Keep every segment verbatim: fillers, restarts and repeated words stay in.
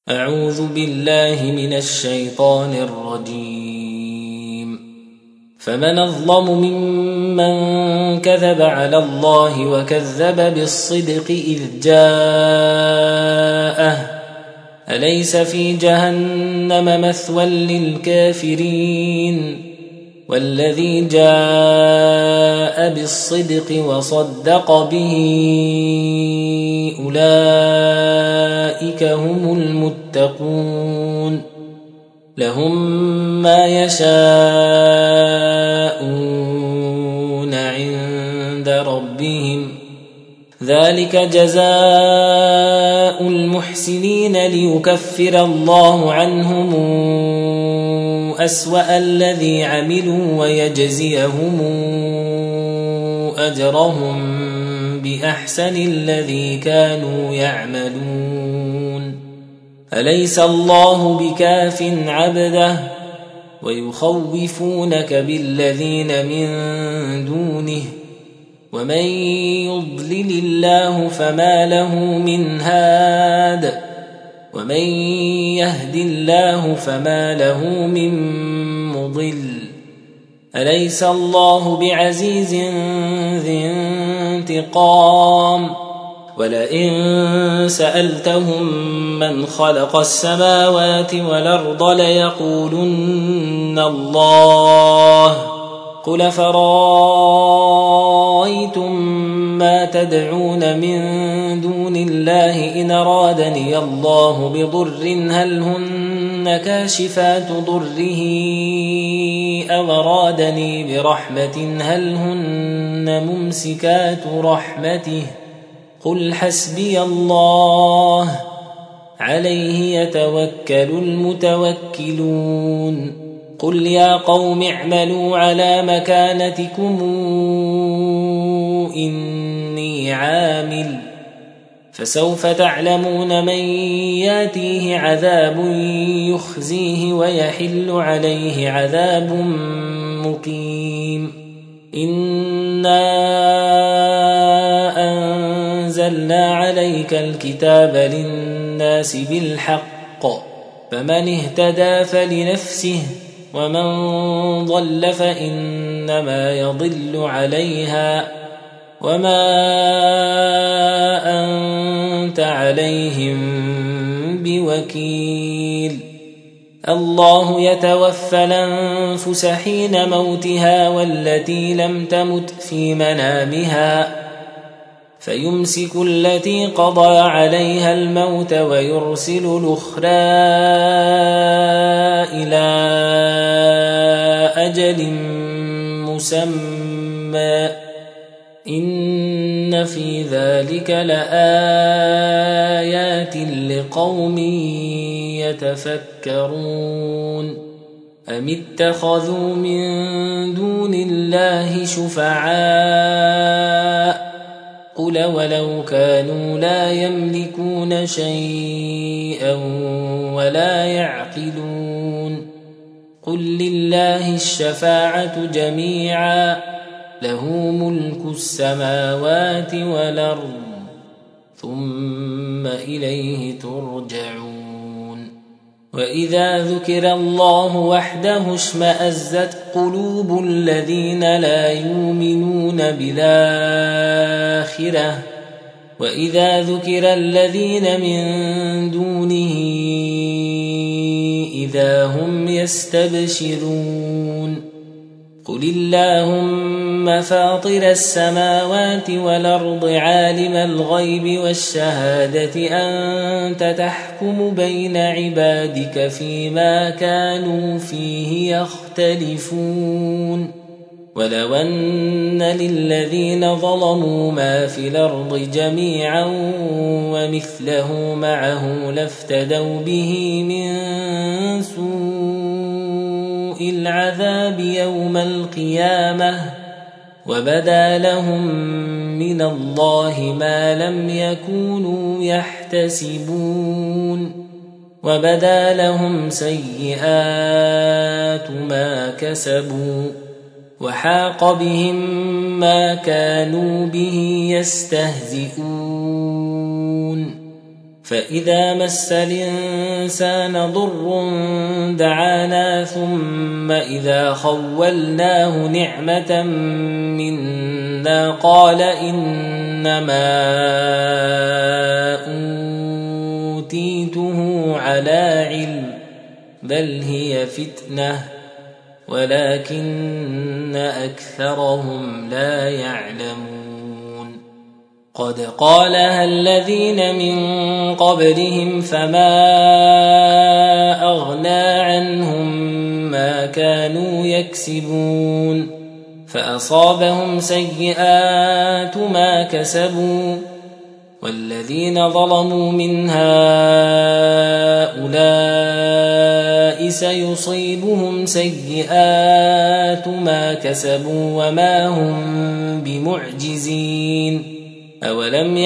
أعوذ بالله من الشيطان الرجيم. فمن أظلم ممن كذب على الله وكذب بالصدق إذ جاءه أليس في جهنم مثوى للكافرين والذي جاء بالصدق وصدق به أولئك هم المتقون لهم ما يشاءون عند ربهم ذلك جزاء المحسنين ليكفر الله عنهم أسوأ الذي عملوا ويجزيهم أجرهم بأحسن الذي كانوا يعملون أليس الله بكاف عبده ويخوفونك بالذين من دونه ومن يضلل الله فما له من هاد ومن يهد الله فما له من مضل أليس الله بعزيز ذي انتقام ولئن سألتهم من خلق السماوات والأرض ليقولن الله قل فرأيتم ما تدعون من دون الله إن أرادني الله بضر هل هن كاشفات ضره أو أرادني برحمة هل هن ممسكات رحمته قل حسبي الله عليه يتوكل المتوكلون قل يا قوم اعملوا على مكانتكم إني عامل فسوف تعلمون من ياتيه عذاب يخزيه ويحل عليه عذاب مقيم إنا أنزلنا عليك الكتاب للناس بالحق فمن اهتدى فلنفسه ومن ضل فإنما يضل عليها وما أنت عليهم بوكيل الله يتوفى الأنفس حين موتها والتي لم تمت في منامها فيمسك التي قضى عليها الموت ويرسل الأخرى إلى أجل مسمى إن في ذلك لآيات لقوم يتفكرون أم اتخذوا من دون الله شفعاء قل ولو كانوا لا يملكون شيئا ولا يعقلون قل لله الشفاعة جميعا له ملك السماوات والأرض ثم إليه ترجعون وإذا ذكر الله وحده اشمأزت قلوب الذين لا يؤمنون بالآخرة وإذا ذكر الذين من دونه إذا هم يستبشرون قل اللهم فاطر السماوات والأرض عالم الغيب والشهادة أنت تحكم بين عبادك فيما كانوا فيه يختلفون ولو أن للذين ظلموا ما في الأرض جميعا ومثله معه لافتدوا به من سوء العذاب يوم القيامة وبدا لهم من الله ما لم يكونوا يحتسبون وبدا لهم سيئات ما كسبوا وحاق بهم ما كانوا به يستهزئون فإذا مس الإنسان ضر دعانا ثم إذا خولناه نعمة منا قال إنما أوتيته على علم بل هي فتنة ولكن أكثرهم لا يعلمون قد قالها الذين من قبلهم فما أغنى عنهم ما كانوا يكسبون فأصابهم سيئات ما كسبوا والذين ظلموا من هؤلاء سيصيبهم سيئات ما كسبوا وما هم بمعجزين أولم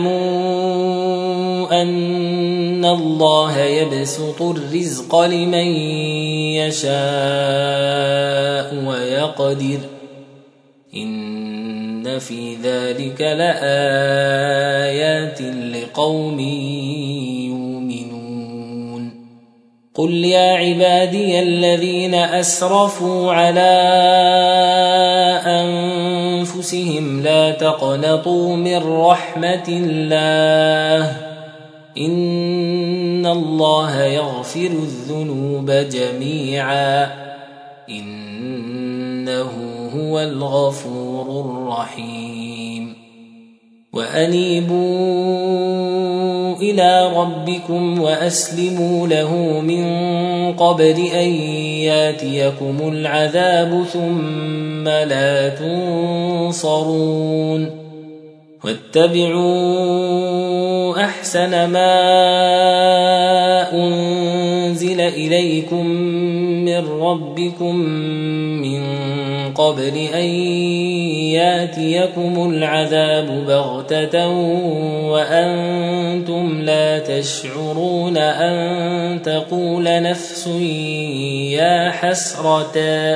يعلموا أن الله يبسط الرزق لمن يشاء ويقدر إن في ذلك لآيات لقوم يؤمنون قل يا عبادي الذين أسرفوا على أنفسهم لا تقنطوا من رحمة الله إن الله يغفر الذنوب جميعا إنه هو الغفور الرحيم وأنيبوا إلى ربكم وأسلموا له من قبل أن ياتيكم العذاب ثم لا تنصرون واتبعوا أحسن ما أنزل إليكم من ربكم من قبل أن ياتيكم العذاب بغتة وأنتم لا تشعرون أن تقول نفس يا حسرة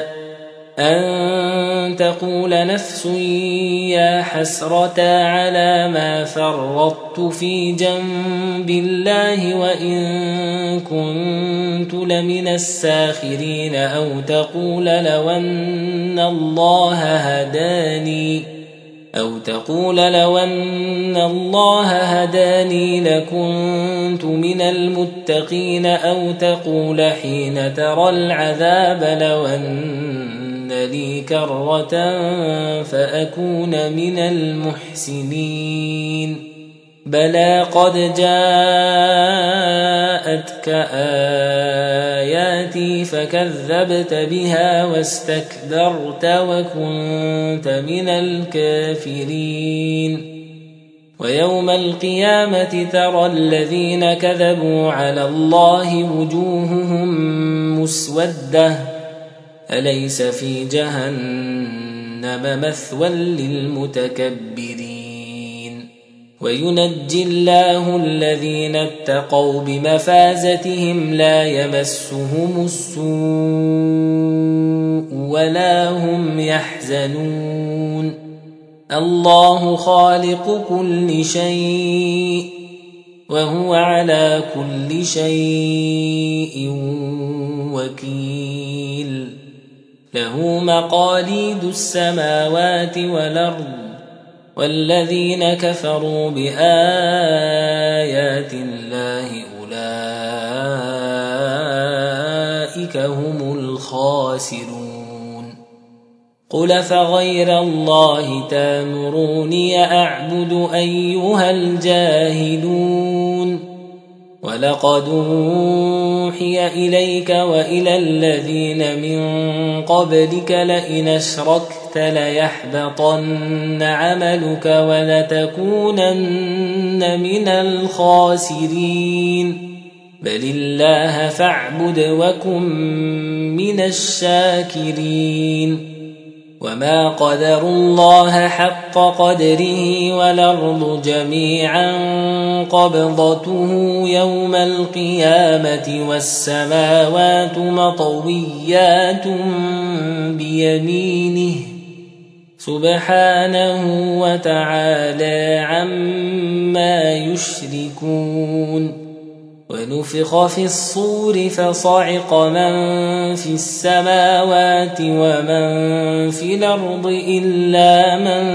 أن تقول نفس يا حسرة على ما فرطت في جنب الله وإن كنت لمن الساخرين أو تقول لو أن الله هداني أو تقول لو أن الله هداني لكنت من المتقين أو تقول حين ترى العذاب لو أن لي كرة فأكون من المحسنين بلى قد جاءتك آياتي فكذبت بها واستكبرت وكنت من الكافرين ويوم القيامة ترى الذين كذبوا على الله وجوههم مسودة أليس في جهنم مثوى للمتكبرين وينجي الله الذين اتقوا بمفازتهم لا يمسهم السوء ولا هم يحزنون الله خالق كل شيء وهو على كل شيء وكيل له مقاليد السماوات والأرض والذين كفروا بآيات الله أولئك هم الخاسرون قل فغير الله تامروني أعبد أيها الجاهلون ولقد أوحي إليك وإلى الذين من قبلك لئن أشركت ليحبطن عملك ولتكونن من الخاسرين بل الله فاعبد وكن من الشاكرين وما قدروا الله حق قدره والأرض جميعا قبضته يوم القيامة والسماوات مطويات بيمينه سبحانه وتعالى عما يشركون. ونفخ في الصور فصعق من في السماوات ومن في الأرض إلا من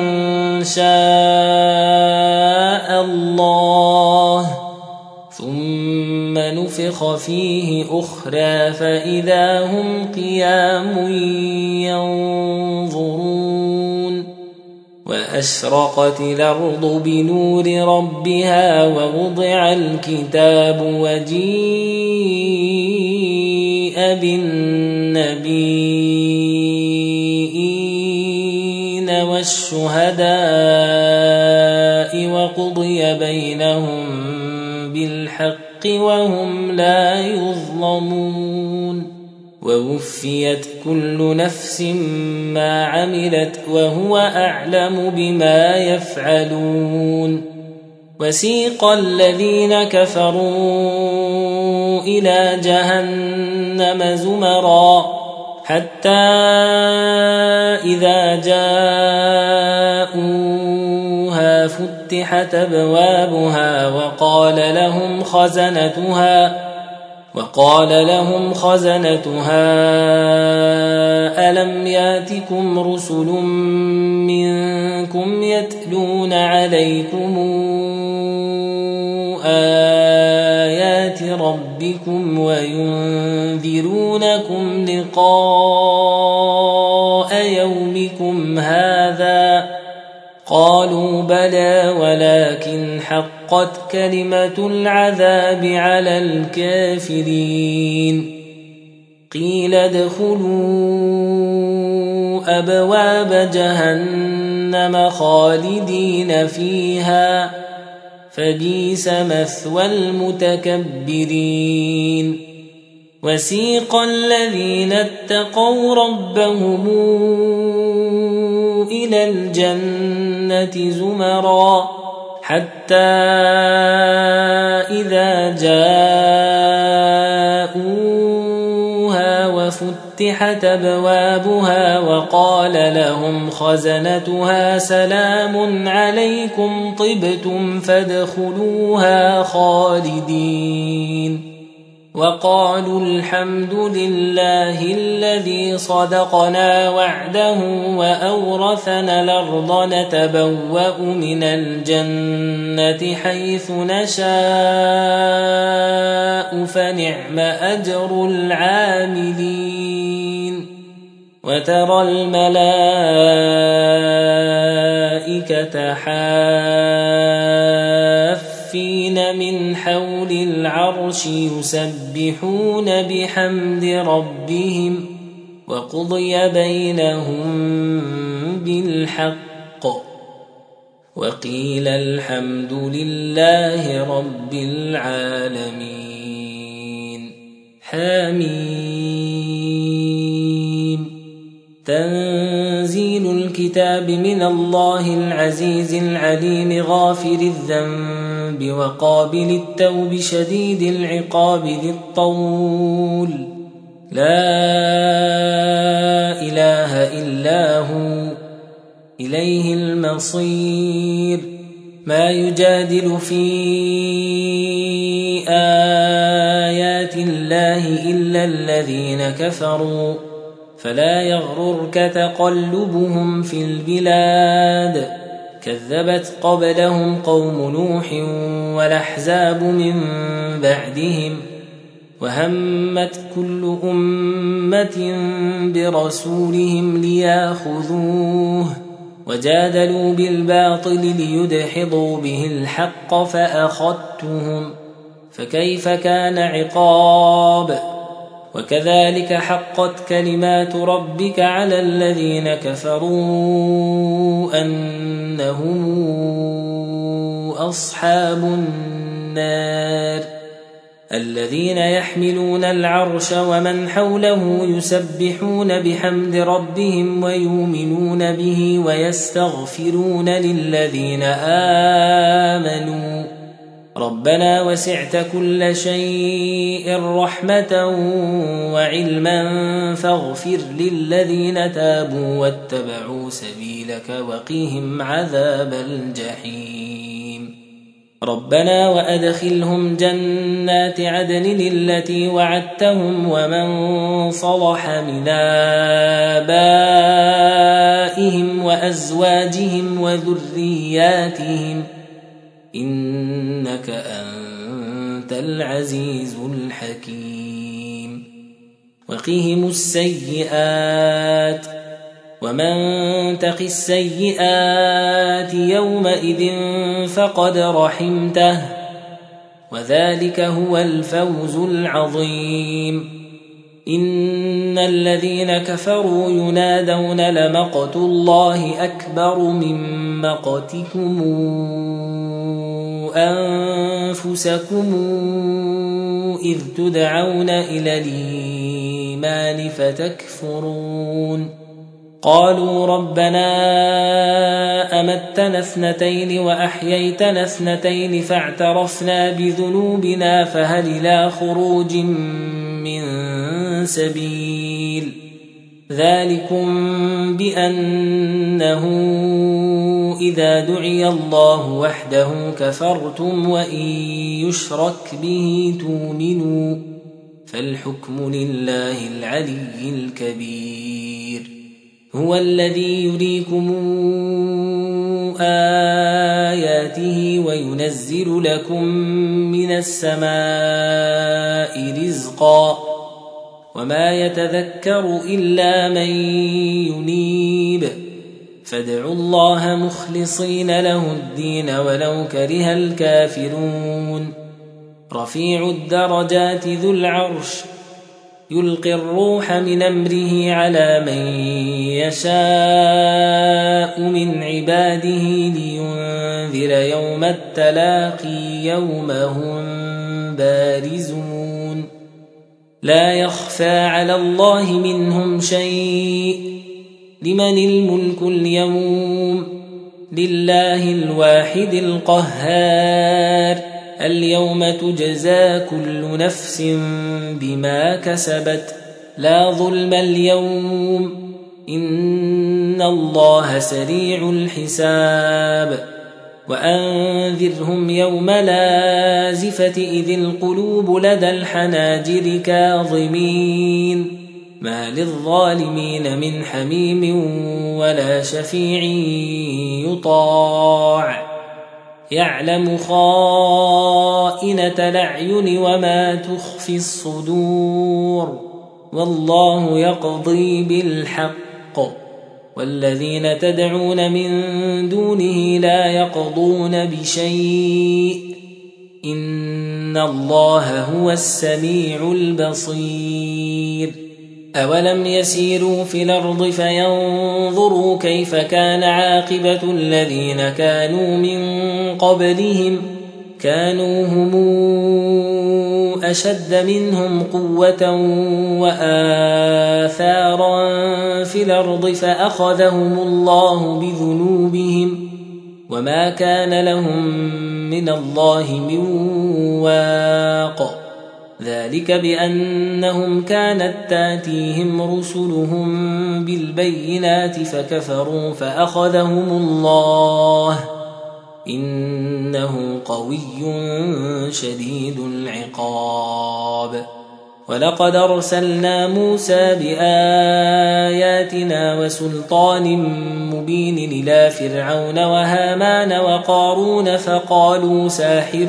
شاء الله، ثم نفخ فيه أخرى فإذا هم قيام ينظرون. وأشرقت الأرض بنور ربها ووضع الكتاب وجيء بالنبيين والشهداء وقضي بينهم بالحق وهم لا يظلمون. ووفيت كل نفس ما عملت وهو أعلم بما يفعلون. وسيق الذين كفروا إلى جهنم زمرا حتى إذا جاءوها فتحت أبوابها وقال لهم خزنتها وقال لهم خزنتها ألم ياتكم رسل منكم يتلون عليكم آيات ربكم وينذرونكم لقاء يومكم هذا؟ قالوا بلى ولكن حقت كلمة العذاب على الكافرين. قيل ادخلوا أبواب جهنم خالدين فيها فبئس مثوى المتكبرين. وسيق الذين اتقوا ربهم إلى الجنة زمرا حتى إذا جاءوها وفتحت أبوابها وقال لهم خزنتها سلام عليكم طبتم فادخلوها خالدين. وقالوا الحمد لله الذي صدقنا وعده وأورثنا الأرض نتبوأ من الجنة حيث نشاء فنعم أجر العاملين. وترى الملائكة حافين من حول العرش يسبحون بحمد ربهم وقضي بينهم بالحق وقيل الحمد لله رب العالمين. حميم. تنزيل الكتاب من الله العزيز العليم غافر الذنب وقابل التوب شديد العقاب ذي الطول. لا إله إلا هو إليه المصير. ما يجادل في آيات الله إلا الذين كفروا فلا يغررك تقلبهم في البلاد. كذبت قبلهم قوم نوح والأحزاب من بعدهم وهمت كل أمة برسولهم ليأخذوه وجادلوا بالباطل ليدحضوا به الحق فأخذتهم فكيف كان عقاب. وكذلك حقت كلمات ربك على الذين كفروا أنهم أصحاب النار الذين يحملون العرش ومن حوله يسبحون بحمد ربهم ويؤمنون به ويستغفرون للذين آمنوا ربنا وسعت كل شيء رحمة وعلما فاغفر للذين تابوا واتبعوا سبيلك وقهم عذاب الجحيم ربنا وأدخلهم جنات عدن التي وعدتهم ومن صلح من آبائهم وأزواجهم وذرياتهم إنك أنت العزيز الحكيم وقهم السيئات ومن تق السيئات يومئذ فقد رحمته وذلك هو الفوز العظيم إن الذين كفروا ينادون لمقت الله أكبر من مقتكم أنفسكم إذ تدعون إلى الإيمان فتكفرون قالوا ربنا أمتنا اثنتين وأحييتنا اثنتين فاعترفنا بذنوبنا فهل إلى خروج من سبيل ذلكم بأنه إذا دعي الله وحده كفرتم وإن يشرك به تؤمنوا فالحكم لله العلي الكبير هو الذي يريكم آياته وينزل لكم من السماء رزقا وما يتذكر إلا من ينيب فادعوا الله مخلصين له الدين ولو كره الكافرون رفيع الدرجات ذو العرش يلقي الروح من أمره على من يشاء من عباده لينذر يوم التلاقي يوم هم بارزون لا يخفى على الله منهم شيء لمن الملك اليوم لله الواحد القهار اليوم تجزى كل نفس بما كسبت لا ظلم اليوم إن الله سريع الحساب وأنذرهم يوم لازفة إذ القلوب لدى الحناجر كاظمين ما للظالمين من حميم ولا شفيع يطاع يعلم خائنة الأعين وما تخفي الصدور والله يقضي بالحق والذين تدعون من دونه لا يقضون بشيء إن الله هو السميع البصير أولم يسيروا في الأرض فينظروا كيف كان عاقبة الذين كانوا من قبلهم كانوا هم أشد منهم قوة وآثارا في الأرض فأخذهم الله بذنوبهم وما كان لهم من الله من واق ذلك بأنهم كانت تاتيهم رسلهم بالبينات فكفروا فأخذهم الله إنه قوي شديد العقاب ولقد أرسلنا موسى بآياتنا وسلطان مبين إلى فرعون وهامان وقارون فقالوا ساحر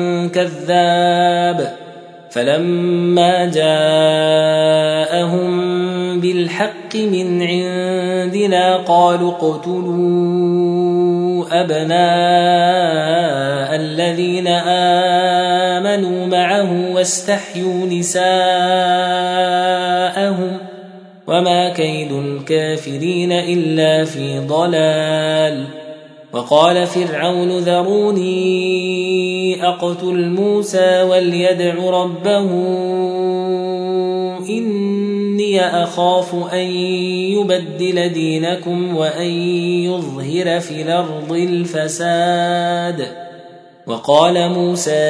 كذاب فلما جاءهم بالحق من عندنا قالوا اقتلوا أبناء الذين آمنوا معه واستحيوا نساءهم وما كيد الكافرين إلا في ضلال وقال فرعون ذروني أقتل موسى وليدع ربه إني أخاف أن يبدل دينكم وأن يظهر في الأرض الفساد وقال موسى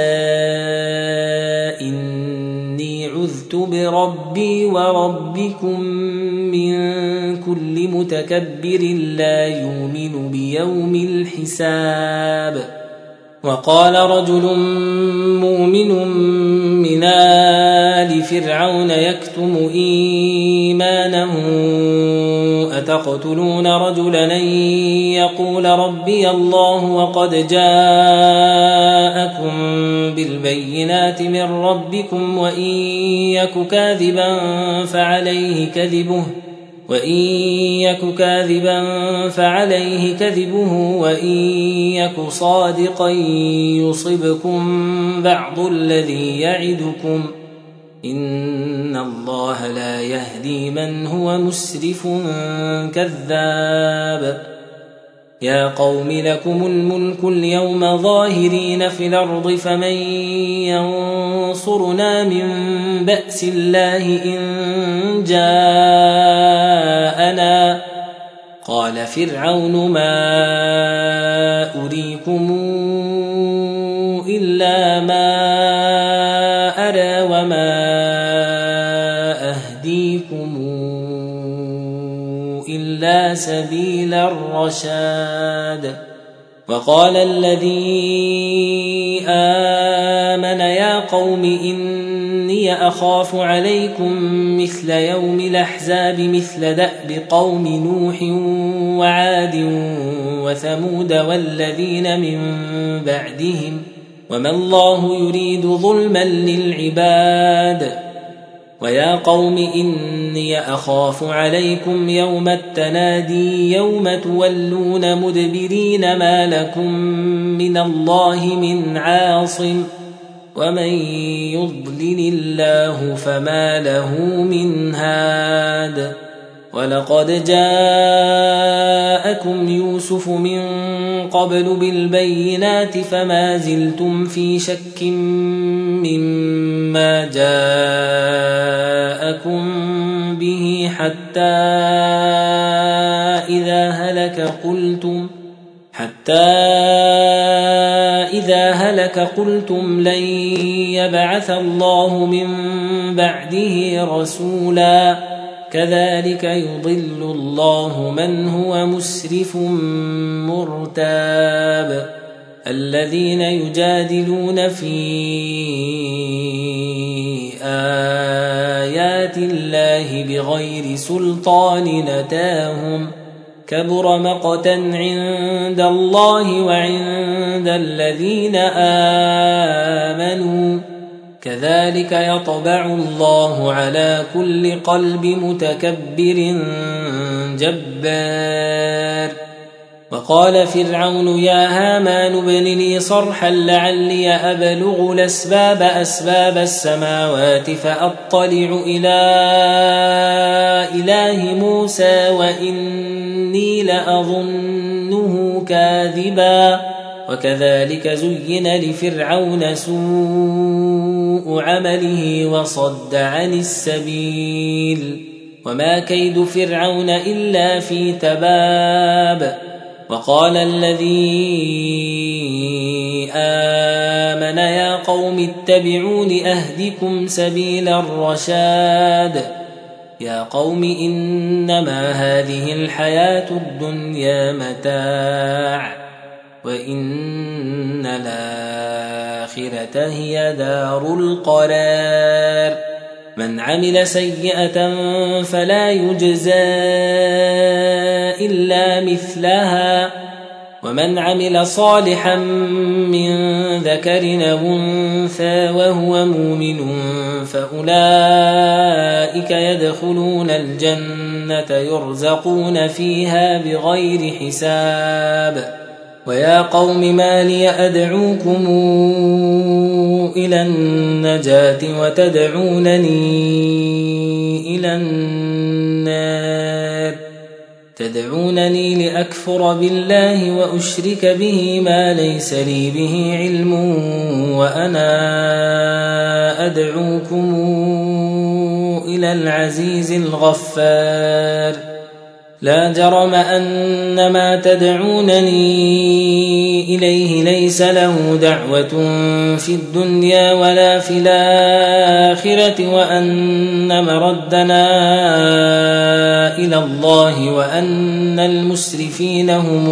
إني عذت بربي وربكم من كل متكبر لا يؤمن بيوم الحساب. وقال رجل مؤمن من آل فرعون يكتم إيمانه أتقتلون رجلا يقول ربي الله وقد جاءكم بالبينات من ربكم وإن يك كاذبا فعليه كذبه وإن يك كاذبا فعليه كذبه وإن يك صادقا يصبكم بعض الذي يعدكم إن الله لا يهدي من هو مسرف كذاب. يا قوم لكم الملك اليوم ظاهرين في الأرض فمن ينصرنا من بأس الله إن جاءنا. قال فرعون ما أريكم إلا ما أرى وما أهديكم إلا سبيل الرشاد. وقال الذي آمن يا قوم إني أخاف عليكم مثل يوم الأحزاب مثل دأب قوم نوح وعاد وثمود والذين من بعدهم وما الله يريد ظلما للعباد. ويا قوم إني أخاف عليكم يوم التنادي يوم تولون مدبرين ما لكم من الله من عاصم ومن يضلل الله فما له من هاد. ولقد جاءكم يوسف من قبل بالبينات فما زلتم في شك مما جاءكم به حتى إذا هلك قلتم حتى إذا هلك قلتم لن يبعث الله من بعده رسولا كذلك يضل الله من هو مسرف مرتاب. الذين يجادلون في آيات الله بغير سلطان أتاهم كبر مقتا عند الله وعند الذين آمنوا كذلك يطبع الله على كل قلب متكبر جبار. وقال فرعون يا هامان ابن لي صرحا لعلي أبلغ الأسباب أسباب السماوات فأطلع إلى إله موسى وإني لأظنه كاذبا. وكذلك زين لفرعون سوء عمله وصد عن السبيل وما كيد فرعون إلا في تباب. وقال الذي آمن يا قوم اتبعون أهدكم سبيل الرشاد. يا قوم إنما هذه الحياة الدنيا متاع وإن الآخرة هي دار القرار. من عمل سيئة فلا يجزى إلا مثلها ومن عمل صالحا من ذكر أو أنثى وهو مؤمن فأولئك يدخلون الجنة يرزقون فيها بغير حساب. ويا قوم ما لي أدعوكم إلى النجاة وتدعونني إلى النار تدعونني لأكفر بالله وأشرك به ما ليس لي به علم وأنا أدعوكم إلى العزيز الغفار. لا جرم أن ما تدعونني إليه ليس له دعوة في الدنيا ولا في الآخرة وأن مردنا إلى الله وأن المسرفين هم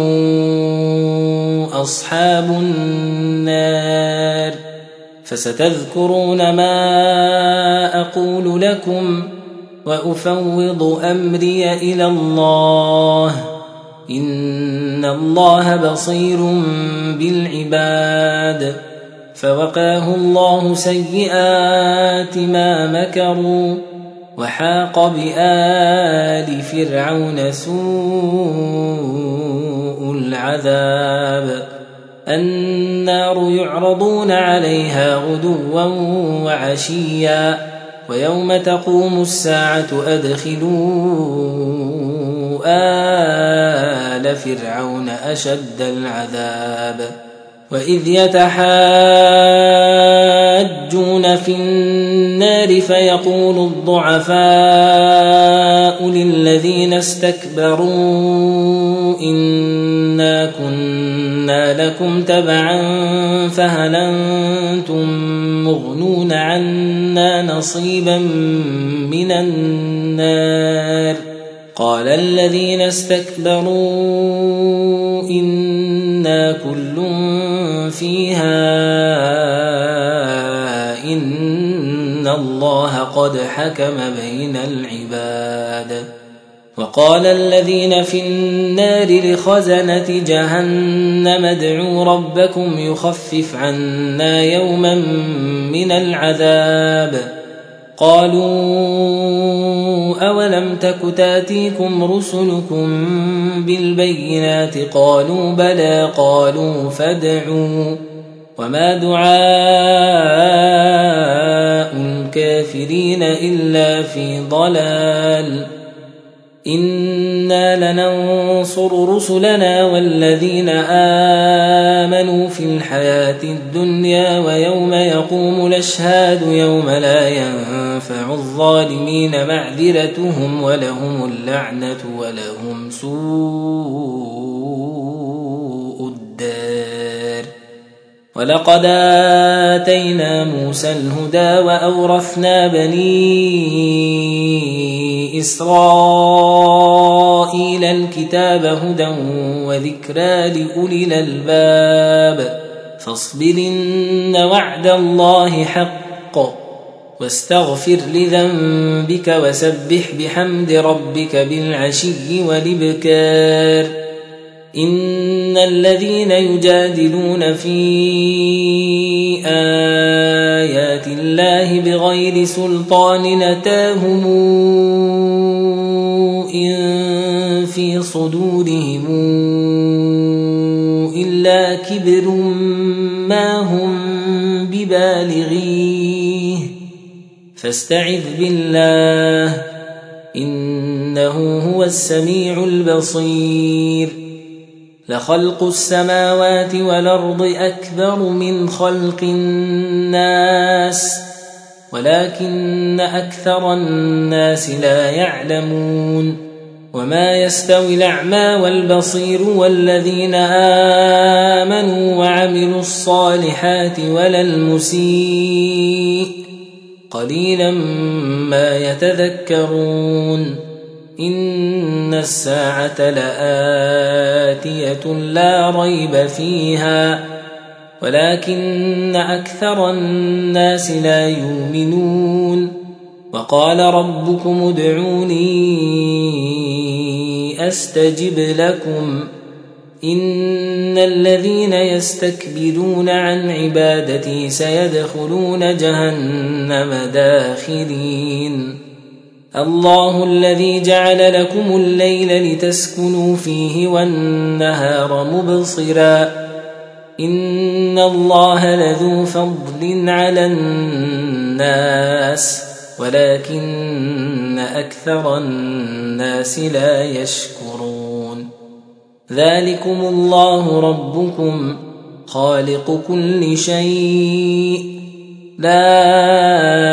أصحاب النار. فستذكرون ما أقول لكم وأفوض أمري إلى الله إن الله بصير بالعباد. فوقاه الله سيئات ما مكروا وحاق بآل فرعون سوء العذاب. النار يعرضون عليها غدوا وعشيا ويوم تقوم الساعة أدخلوا آل فرعون أشد العذاب. وإذ يتحاجون في النار فيقول الضعفاء للذين استكبروا إنا كنا لكم تبعا فهل أنتم مغنون عنا نصيبا من النار. قال الذين استكبروا إنا كل فيها إن الله قد حكم بين العباد. وقال الذين في النار لخزنة جهنم ادعوا ربكم يخفف عنا يوما من العذاب. قالوا أولم تك تاتيكم رسلكم بالبينات قالوا بلى قالوا فادعوا وما دعاء الكافرين إلا في ضلال. إنا لننصر رسلنا والذين آمنوا في الحياة الدنيا ويوم يقوم الأشهاد يوم لا ينفع الظالمين معذرتهم ولهم اللعنة ولهم سوء الدار. ولقد آتينا موسى الهدى وأورثنا بني إسرائيل الكتاب هدى وذكرى لأولي الألباب. فاصبر إن وعد الله حق واستغفر لذنبك وسبح بحمد ربك بالعشي والإبكار. إن الذين يجادلون في آيات الله بغير سلطان أتاهم إن في صدورهم إلا كبر ما هم ببالغيه فاستعذ بالله إنه هو السميع البصير. لخلق السماوات والأرض أكبر من خلق الناس ولكن أكثر الناس لا يعلمون. وما يستوي الأعمى والبصير والذين آمنوا وعملوا الصالحات ولا المسيء قليلا ما يتذكرون. إن الساعة لآتية لا ريب فيها ولكن أكثر الناس لا يؤمنون. وقال ربكم ادعوني أستجب لكم إن الذين يستكبرون عن عبادتي سيدخلون جهنم داخرين. الله الذي جعل لكم الليل لتسكنوا فيه والنهار مبصرا إن الله لذو فضل على الناس ولكن أكثر الناس لا يشكرون. ذلكم الله ربكم خالق كل شيء لا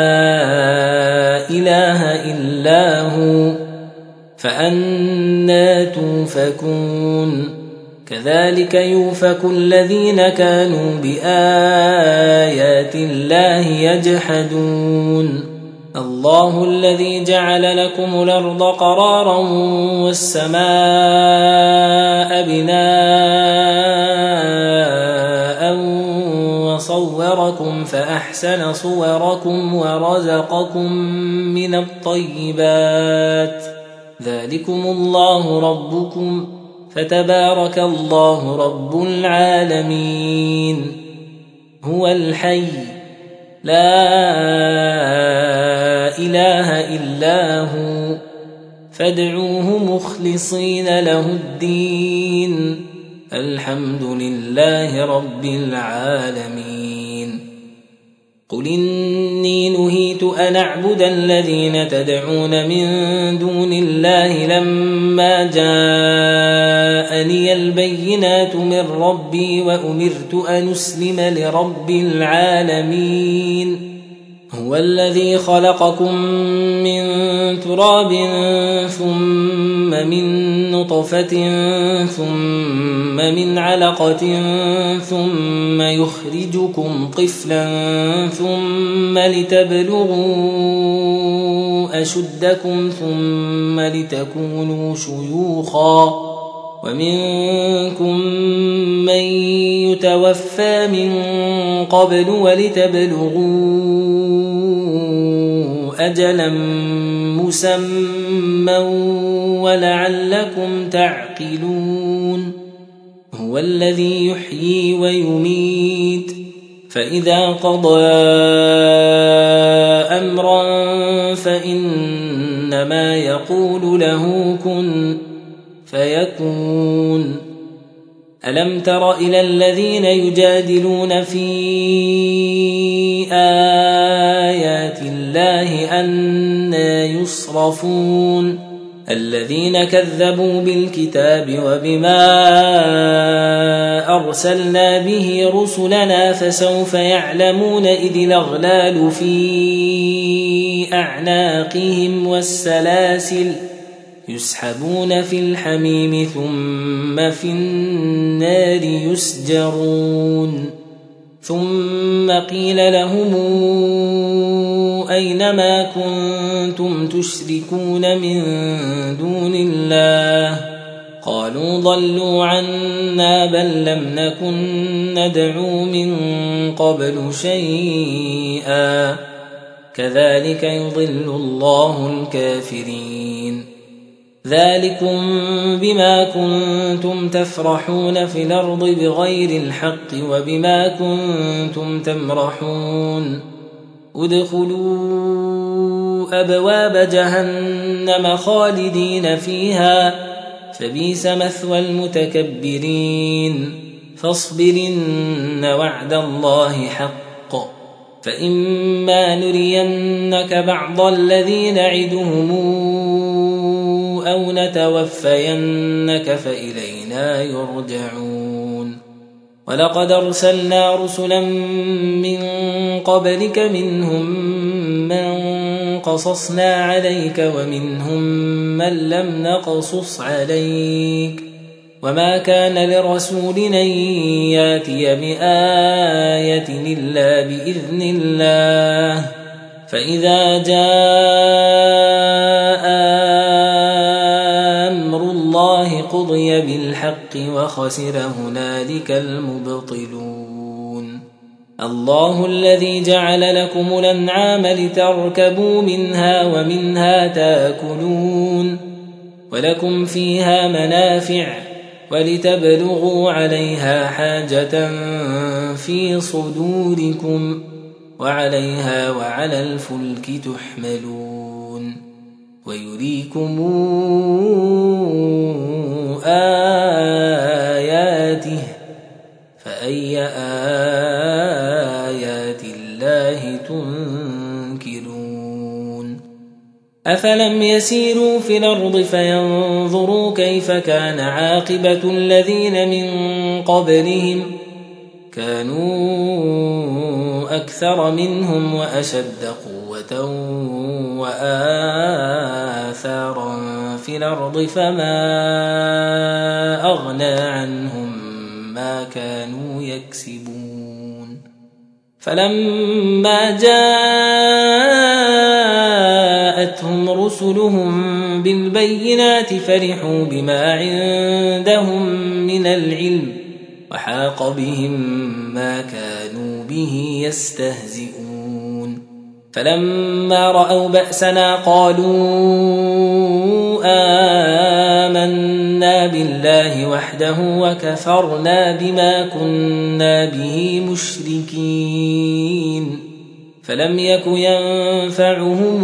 إله إلا هو فأنى يؤفكون كذلك يؤفك الذين كانوا بآيات الله يجحدون الله الذي جعل لكم الأرض قرارا والسماء بناء وصوركم فأحسن صوركم ورزقكم من الطيبات ذلكم الله ربكم فتبارك الله رب العالمين هو الحي لا إله إلا هو فادعوه مخلصين له الدين الحمد لله رب العالمين قل إني نهيت أن أعبد الذين تدعون من دون الله لما جاءني البينات من ربي وأمرت أن أسلم لرب العالمين هو الذي خلقكم من تراب ثم من نطفة ثم من علقة ثم يخرجكم طفلا ثم لتبلغوا أشدكم ثم لتكونوا شيوخا ومنكم من يتوفى من قبل ولتبلغوا أجلا مسمى ولعلكم تعقلون هو الذي يحيي ويميت فإذا قضى أمرا فإنما يقول له كن فيكون ألم تر إلى الذين يجادلون في آيات الله أنى يصرفون الذين كذبوا بالكتاب وبما أرسلنا به رسلنا فسوف يعلمون إذ الأغلال في أعناقهم والسلاسل يسحبون في الحميم ثم في النار يسجرون ثم قيل لهم أينما كنتم تشركون من دون الله قالوا ضلوا عنا بل لم نكن ندعو من قبل شيئا كذلك يضل الله الكافرين ذلكم بما كنتم تفرحون في الأرض بغير الحق وبما كنتم تمرحون ادخلوا أبواب جهنم خالدين فيها فبئس مثوى المتكبرين فاصبرن وعد الله حق فإما نرينك بعض الذي نعدهم أو نتوفينك فإلينا يرجعون ولقد أرسلنا رسلا من قبلك منهم من قصصنا عليك ومنهم من لم نقصص عليك وما كان لرسول أن ياتي بآية إلا بإذن الله فإذا جاء أمر الله قضي بالحق وخسر هنالك المبطلون الله الذي جعل لكم الأنعام لتركبوا منها ومنها تأكلون ولكم فيها منافع ولتبلغوا عليها حاجة في صدوركم وعليها وعلى الفلك تحملون ويريكم آياته فأي آيات الله تنكرون أفلم يسيروا في الأرض فينظروا كيف كان عاقبة الذين من قبلهم كانوا أكثر منهم وأشد قوة وآثارا في الأرض فما أغنى عنهم ما كانوا يكسبون فلما جاءتهم رسلهم بالبينات فرحوا بما عندهم من العلم وحاق بهم ما كانوا به يستهزئون فلما رأوا بأسنا قالوا آمنا بالله وحده وكفرنا بما كنا به مشركين فلم يك ينفعهم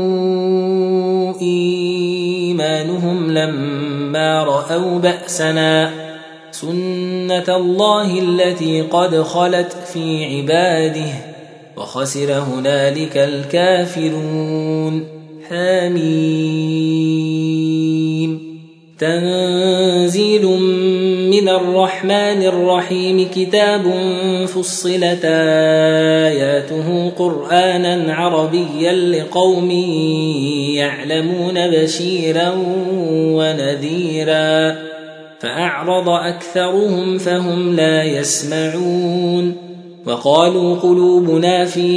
إيمانهم لما رأوا بأسنا سنة الله التي قد خلت في عباده وخسر هنالك الكافرون حميم تنزيل من الرحمن الرحيم كتاب فصلت آياته قرآنا عربيا لقوم يعلمون بشيرا ونذيرا فأعرض أكثرهم فهم لا يسمعون وقالوا قلوبنا في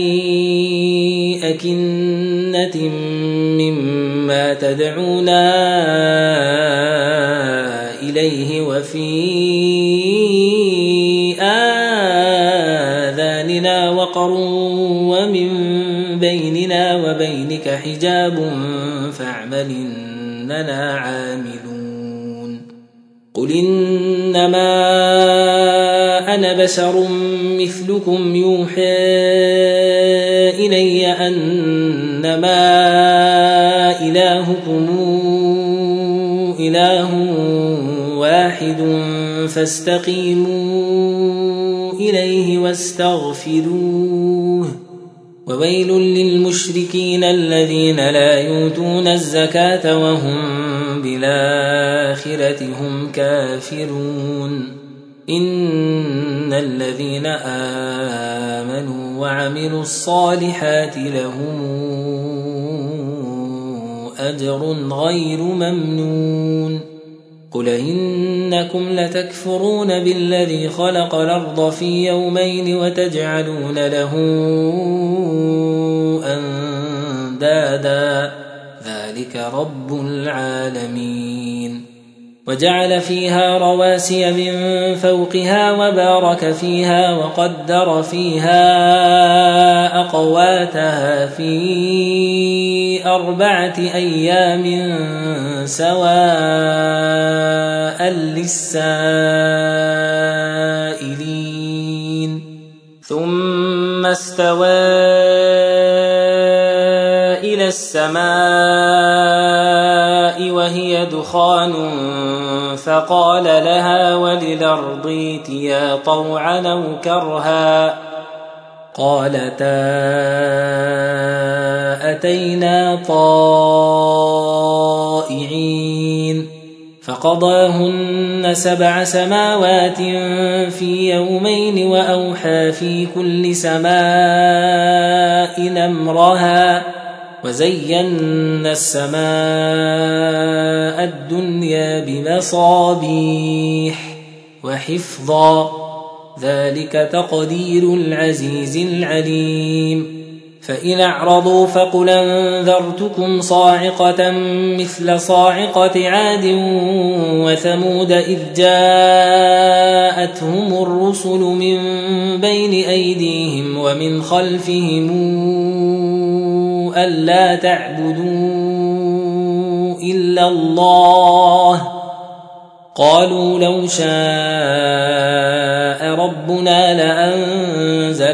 أكنة مما تدعونا إليه وفي آذاننا وقر ومن بيننا وبينك حجاب فاعمل إننا عاملون قل إنما أنا بشر مثلكم يوحى إلي أنما إلهكم إله واحد فاستقيموا إليه واستغفروه وويل للمشركين الذين لا يؤتون الزكاة وهم بالآخرة هم كافرون إن الذين آمنوا وعملوا الصالحات لهم أجر غير ممنون قل إنكم لتكفرون بالذي خلق الأرض في يومين وتجعلون له أندادا ذلك رب العالمين وجعل فيها رواسي من فوقها وبارك فيها وقدر فيها أقواتها في أربعة أيام سواء للسائلين ثم استوى إلى السماء وهي دخان فقال لها وللأرض ائتيا طوعا أو كرها قالتا أتينا طائعين فقضاهن سبع سماوات في يومين وأوحى في كل سماء أمرها وزينا السماء الدنيا بمصابيح وحفظا ذلك تقدير العزيز العليم فإن أعرضوا فقل أنذرتكم صاعقة مثل صاعقة عاد وثمود إذ جاءتهم الرسل من بين أيديهم ومن خلفهم ألا تعبدوا إلا الله قالوا لو شاء ربنا لأنزل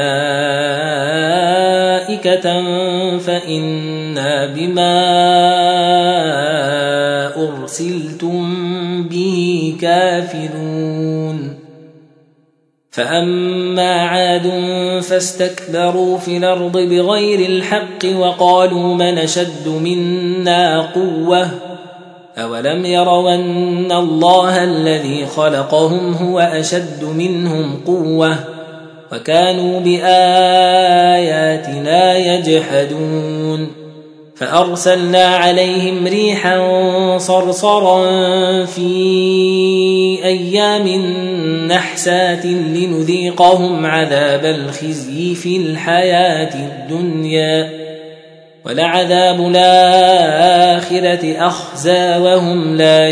ملائكة فإنا بما أرسلتم به كافرون فأما عاد فاستكبروا في الأرض بغير الحق وقالوا من أشد منا قوة أولم يروا أن الله الذي خلقهم هو أشد منهم قوة وكانوا بآياتنا يجحدون فأرسلنا عليهم ريحا صرصرا في أيام نحسات لنذيقهم عذاب الخزي في الحياة الدنيا ولعذاب الآخرة أخزى وهم لا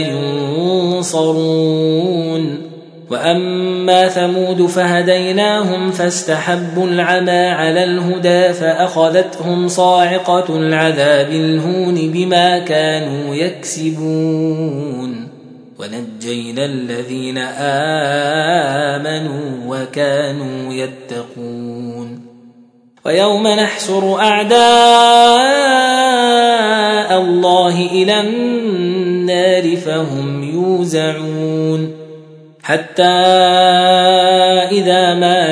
ينصرون وأما ثمود فهديناهم فاستحبوا العمى على الهدى فأخذتهم صاعقة العذاب الهون بما كانوا يكسبون ونجينا الذين آمنوا وكانوا يتقون ويوم نحشر أعداء الله إلى النار فهم يوزعون حتى إذا ما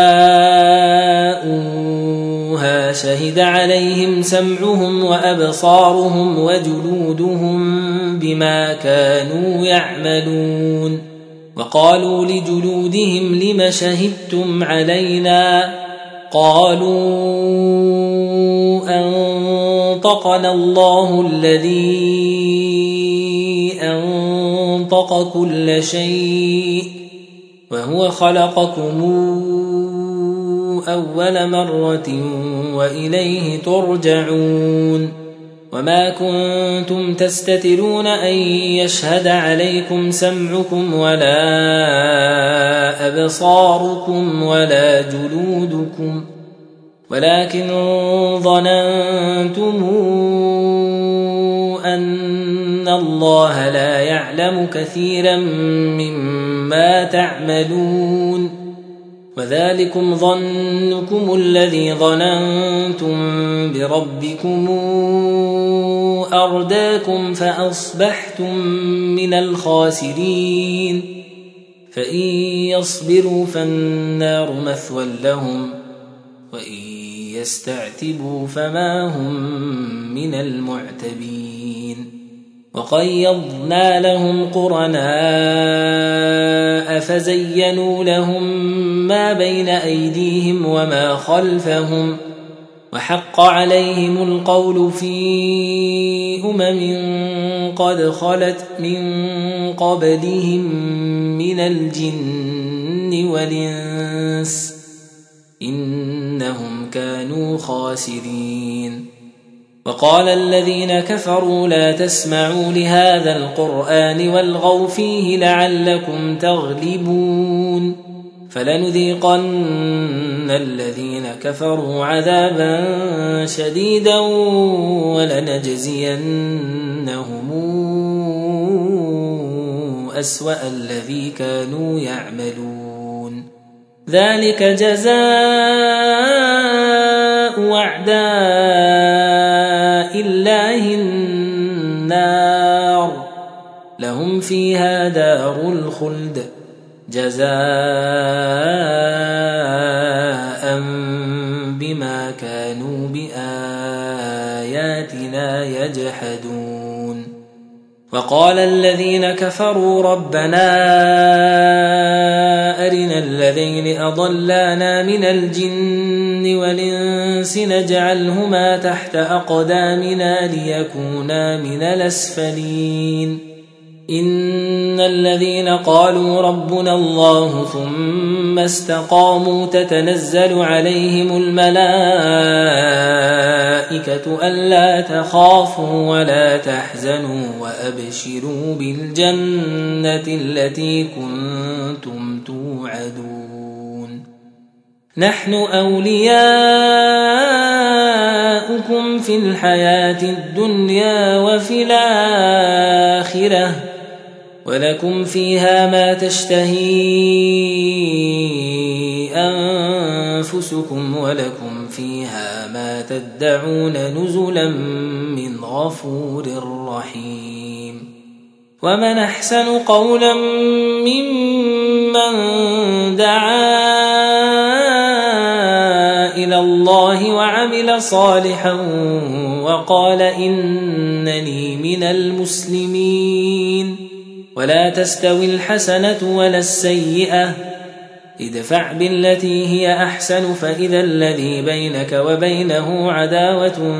جاءوها شهد عليهم سمعهم وأبصارهم وجلودهم بما كانوا يعملون وقالوا لجلودهم لم شهدتم علينا قالوا أنطقنا الله الذي أنطق كل شيء وهو خلقكم أول مرة وإليه ترجعون وما كنتم تستترون أن يشهد عليكم سمعكم ولا أبصاركم ولا جلودكم ولكن ظننتم أن الله لا يعلم كثيرا مما تعملون وذلكم ظنكم الذي ظننتم بربكم أرداكم فأصبحتم من الخاسرين فإن يصبروا فالنار مثوى لهم وإن يستعتبوا فما هم من المعتبين وقيضنا لهم قرناء فزينوا لهم ما بين أيديهم وما خلفهم وحق عليهم القول في أمم قد خلت من قبلهم من الجن والإنس إنهم كانوا خاسرين وقال الذين كفروا لا تسمعوا لهذا القرآن والغوا فيه لعلكم تغلبون فلنذيقن الذين كفروا عذابا شديدا ولنجزينهم أسوأ الذي كانوا يعملون ذلك جزاء أعداء الله النار لهم فيها دار الخلد جزاء بما كانوا بآياتنا يجحدون وقال الذين كفروا ربنا أرنا الذين أضلانا من الجن والإنس نجعلهما تحت أقدامنا ليكونا من الأسفلين إن الذين قالوا ربنا الله ثم استقاموا تتنزل عليهم الملائكة ألا تخافوا ولا تحزنوا وأبشروا بالجنة التي كنتم توعدون نحن أولياؤكم في الحياة الدنيا وفي الآخرة ولكم فيها ما تشتهي أنفسكم ولكم فيها ما تدعون نزلا من غفور رحيم ومن أحسن قولا ممن دعا إلى الله الله وعمل صالحا وقال إنني من المسلمين ولا تستوي الحسنة ولا السيئة ادفع بالتي هي أحسن فإذا الذي بينك وبينه عداوة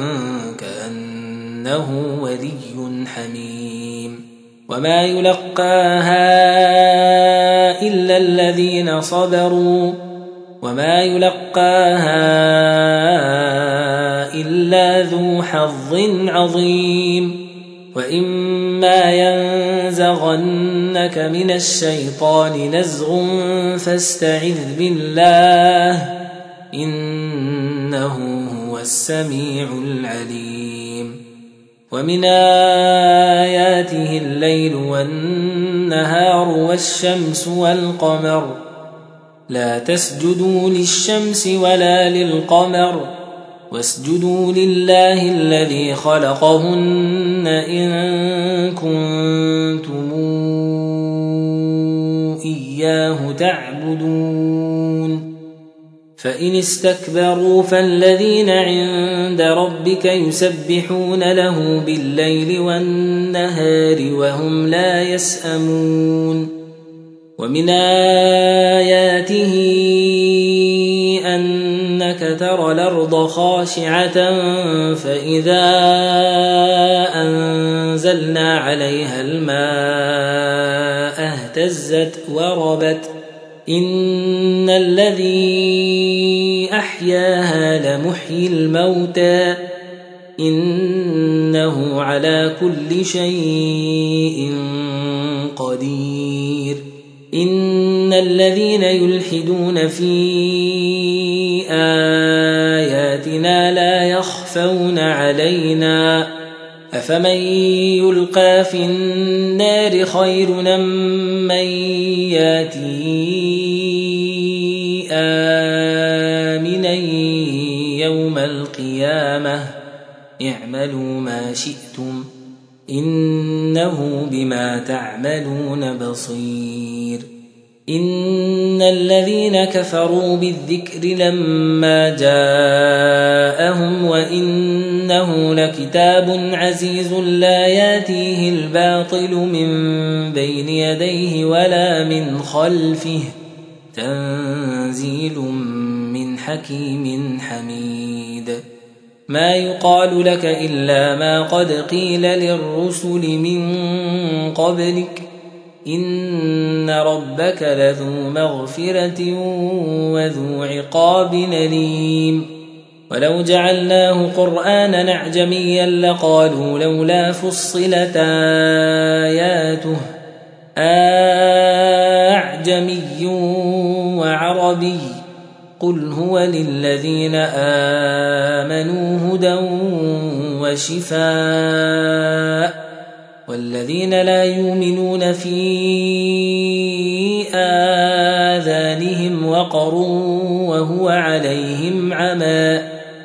كأنه ولي حميم وما يلقاها إلا الذين صبروا وما يلقاها إلا ذو حظ عظيم وإما ينزغنك من الشيطان نزغ فاستعذ بالله إنه هو السميع العليم ومن آياته الليل والنهار والشمس والقمر لا تسجدوا للشمس ولا للقمر واسجدوا لله الذي خلقهن إن كنتم إياه تعبدون فإن استكبروا فالذين عند ربك يسبحون له بالليل والنهار وهم لا يسأمون ومن آياته أنك ترى الأرض خاشعة فإذا أنزلنا عليها الماء اهتزت وربت إن الذي أحياها لمحيي الموتى إنه على كل شيء قدير إن الذين يلحدون في آياتنا لا يخفون علينا أفمن يلقى في النار خير من ياتي آمنا يوم القيامة اعملوا ما شئتم إنه بما تعملون بصير إن الذين كفروا بالذكر لما جاءهم وإنه لكتاب عزيز لا ياتيه الباطل من بين يديه ولا من خلفه تنزيل من حكيم حميد ما يقال لك إلا ما قد قيل للرسل من قبلك إن ربك لذو مغفرة وذو عقاب أليم ولو جعلناه قرآنا أعجميا لقالوا لولا فصلت آياته أعجمي وعربي قل هو للذين آمنوا هدى وشفاء والذين لا يؤمنون في آذانهم وقر وهو عليهم عمى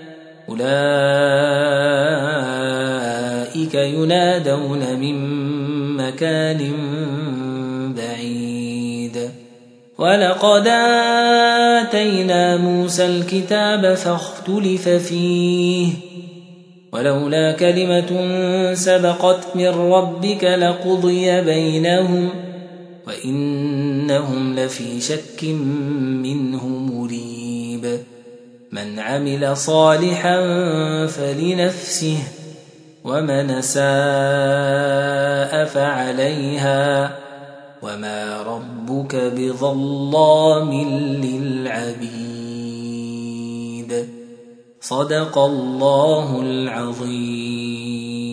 أولئك ينادون من مكان بعيد ولقد آتينا موسى الكتاب فاختلف فيه ولولا كلمة سبقت من ربك لقضي بينهم وإنهم لفي شك منه مريب من عمل صالحا فلنفسه ومن ساء فعليها وما ربك بظلام للعبيد صدق الله العظيم.